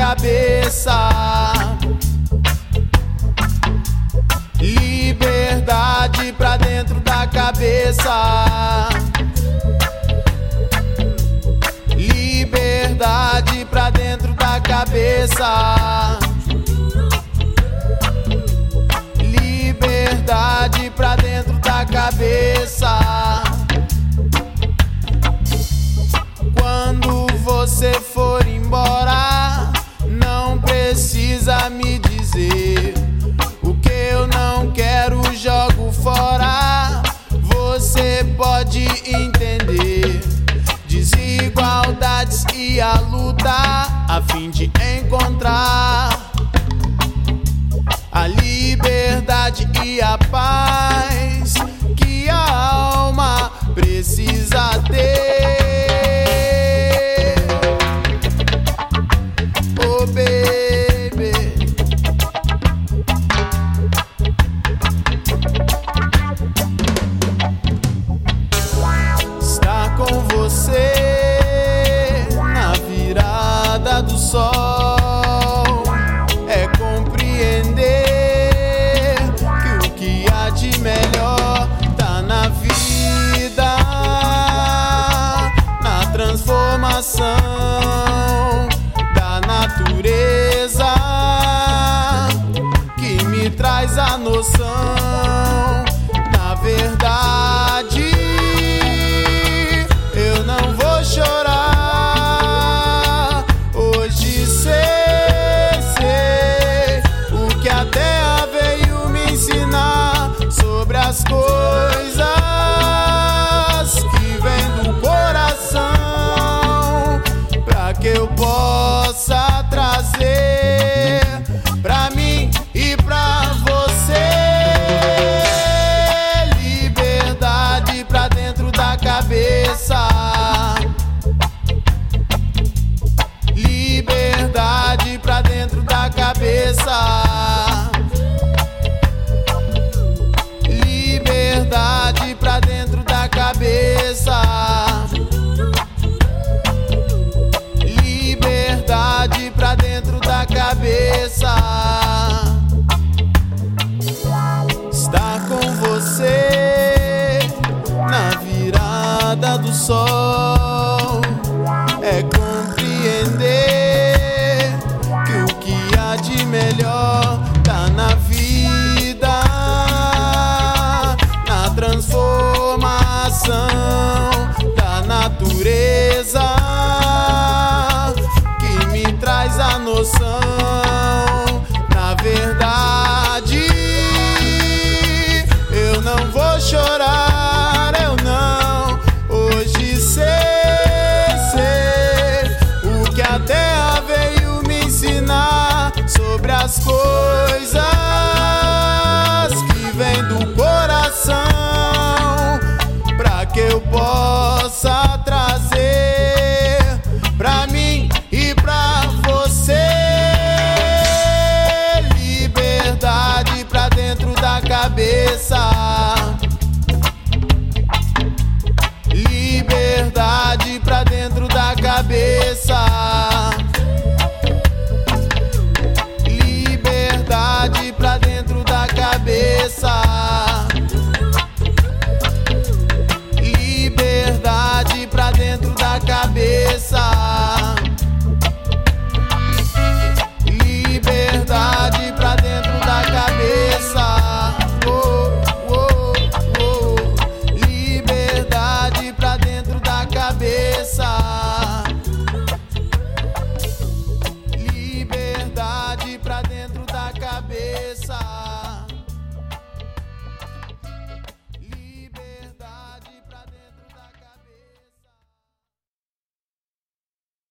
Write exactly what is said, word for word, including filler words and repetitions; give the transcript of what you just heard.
cabeça. Liberdade pra dentro da cabeça. Liberdade pra dentro da cabeça. Liberdade pra dentro da cabeça. Quando você for embora, não precisa me dizer o que eu não quero, jogo fora. Você pode entender desigualdades e a luta a fim de encontrar a liberdade e a paz que a alma precisa ter. Oh baby, estar com você na virada do sol é compreender que o que há de melhor tá na vida, na transformação da natureza que me traz a noção. Na verdade, eu não vou chorar. Hoje sei, sei o que a terra veio me ensinar sobre as coisas que vêm do coração, pra que eu possa trazer pra mim e pra você. Liberdade pra dentro da cabeça. Liberdade pra dentro da cabeça. Liberdade pra dentro da cabeça. Liberdade pra dentro da cabeça. Estar com você na virada do sol é compreender que o que há de melhor